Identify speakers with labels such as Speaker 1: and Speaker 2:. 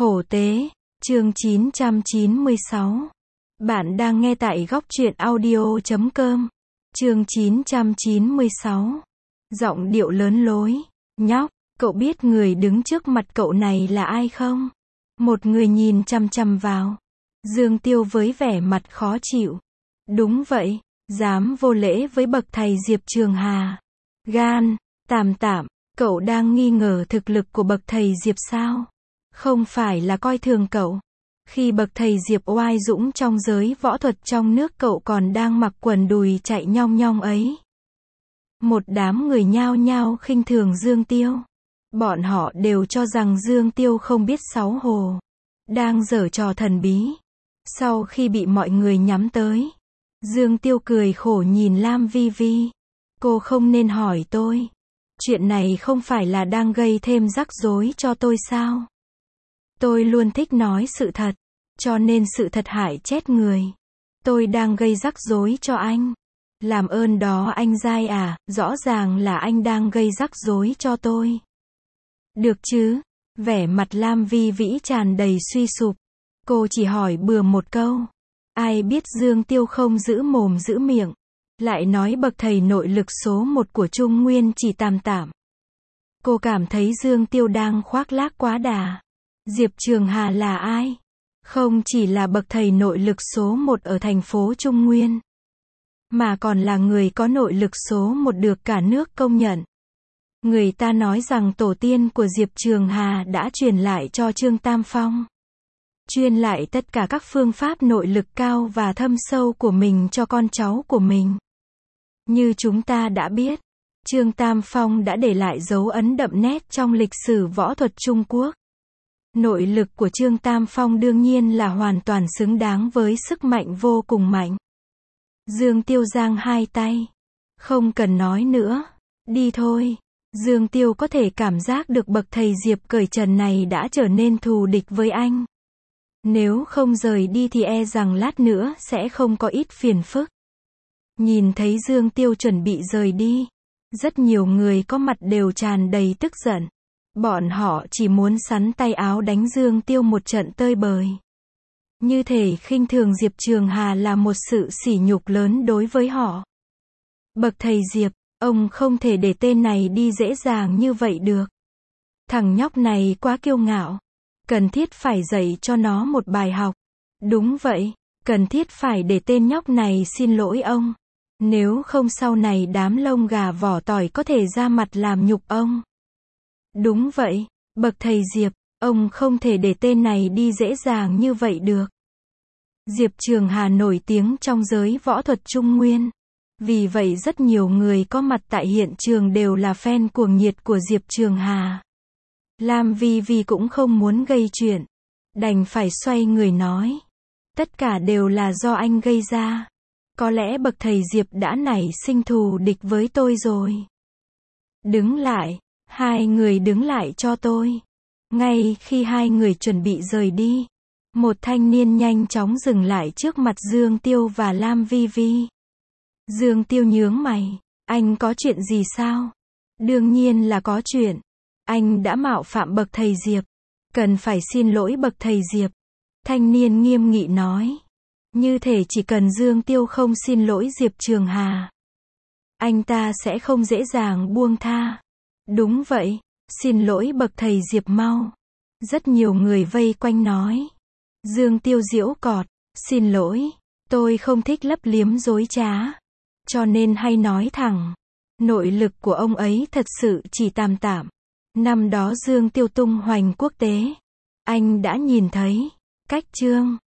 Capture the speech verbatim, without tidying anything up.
Speaker 1: Hổ tế, chương chín trăm chín mươi sáu. Bạn đang nghe tại góc truyện audio chấm com. Chương chín trăm chín mươi sáu. Giọng điệu lớn lối. Nhóc, cậu biết người đứng trước mặt cậu này là ai không? Một người nhìn chằm chằm vào. Dương Tiêu với vẻ mặt khó chịu. Đúng vậy, dám vô lễ với bậc thầy Diệp Trường Hà. Gan, tạm tạm, cậu đang nghi ngờ thực lực của bậc thầy Diệp sao? Không phải là coi thường cậu. Khi bậc thầy Diệp oai dũng trong giới võ thuật trong nước cậu còn đang mặc quần đùi chạy nhong nhong ấy. Một đám người nhao nhao khinh thường Dương Tiêu. Bọn họ đều cho rằng Dương Tiêu không biết xấu hổ, đang giở trò thần bí. Sau khi bị mọi người nhắm tới, Dương Tiêu cười khổ nhìn Lam Vi Vi. Cô không nên hỏi tôi. Chuyện này không phải là đang gây thêm rắc rối cho tôi sao? Tôi luôn thích nói sự thật, cho nên sự thật hại chết người. Tôi đang gây rắc rối cho anh. Làm ơn đó anh dai à, rõ ràng là anh đang gây rắc rối cho tôi. Được chứ? Vẻ mặt Lam Vi Vĩ tràn đầy suy sụp. Cô chỉ hỏi bừa một câu. Ai biết Dương Tiêu không giữ mồm giữ miệng, lại nói bậc thầy nội lực số một của Trung Nguyên chỉ tạm tạm. Cô cảm thấy Dương Tiêu đang khoác lác quá đà. Diệp Trường Hà là ai? Không chỉ là bậc thầy nội lực số một ở thành phố Trung Nguyên, mà còn là người có nội lực số một được cả nước công nhận. Người ta nói rằng tổ tiên của Diệp Trường Hà đã truyền lại cho Trương Tam Phong. Truyền lại tất cả các phương pháp nội lực cao và thâm sâu của mình cho con cháu của mình. Như chúng ta đã biết, Trương Tam Phong đã để lại dấu ấn đậm nét trong lịch sử võ thuật Trung Quốc. Nội lực của Trương Tam Phong đương nhiên là hoàn toàn xứng đáng với sức mạnh vô cùng mạnh. Dương Tiêu giang hai tay. Không cần nói nữa. Đi thôi. Dương Tiêu có thể cảm giác được bậc thầy Diệp cởi trần này đã trở nên thù địch với anh. Nếu không rời đi thì e rằng lát nữa sẽ không có ít phiền phức. Nhìn thấy Dương Tiêu chuẩn bị rời đi, rất nhiều người có mặt đều tràn đầy tức giận. Bọn họ chỉ muốn sắn tay áo đánh Dương Tiêu một trận tơi bời. Như thể khinh thường Diệp Trường Hà là một sự sỉ nhục lớn đối với họ. Bậc thầy Diệp, ông không thể để tên này đi dễ dàng như vậy được. Thằng nhóc này quá kiêu ngạo. Cần thiết phải dạy cho nó một bài học. Đúng vậy, cần thiết phải để tên nhóc này xin lỗi ông. Nếu không sau này đám lông gà vỏ tỏi có thể ra mặt làm nhục ông. Đúng vậy, bậc thầy Diệp, ông không thể để tên này đi dễ dàng như vậy được. Diệp Trường Hà nổi tiếng trong giới võ thuật Trung Nguyên. Vì vậy rất nhiều người có mặt tại hiện trường đều là fan cuồng nhiệt của Diệp Trường Hà. Lam Vi Vi cũng không muốn gây chuyện, đành phải xoay người nói. Tất cả đều là do anh gây ra. Có lẽ bậc thầy Diệp đã nảy sinh thù địch với tôi rồi. Đứng lại. Hai người đứng lại cho tôi. Ngay khi hai người chuẩn bị rời đi, một thanh niên nhanh chóng dừng lại trước mặt Dương Tiêu và Lam Vi Vi. Dương Tiêu nhướng mày. Anh có chuyện gì sao? Đương nhiên là có chuyện. Anh đã mạo phạm bậc thầy Diệp. Cần phải xin lỗi bậc thầy Diệp. Thanh niên nghiêm nghị nói. Như thể chỉ cần Dương Tiêu không xin lỗi Diệp Trường Hà, anh ta sẽ không dễ dàng buông tha. Đúng vậy, xin lỗi bậc thầy Diệp mau. Rất nhiều người vây quanh nói. Dương Tiêu giễu cọt. Xin lỗi, tôi không thích lấp liếm dối trá, cho nên hay nói thẳng. Nội lực của ông ấy thật sự chỉ tạm tạm. Năm đó Dương Tiêu tung hoành quốc tế, anh đã nhìn thấy. Cách chương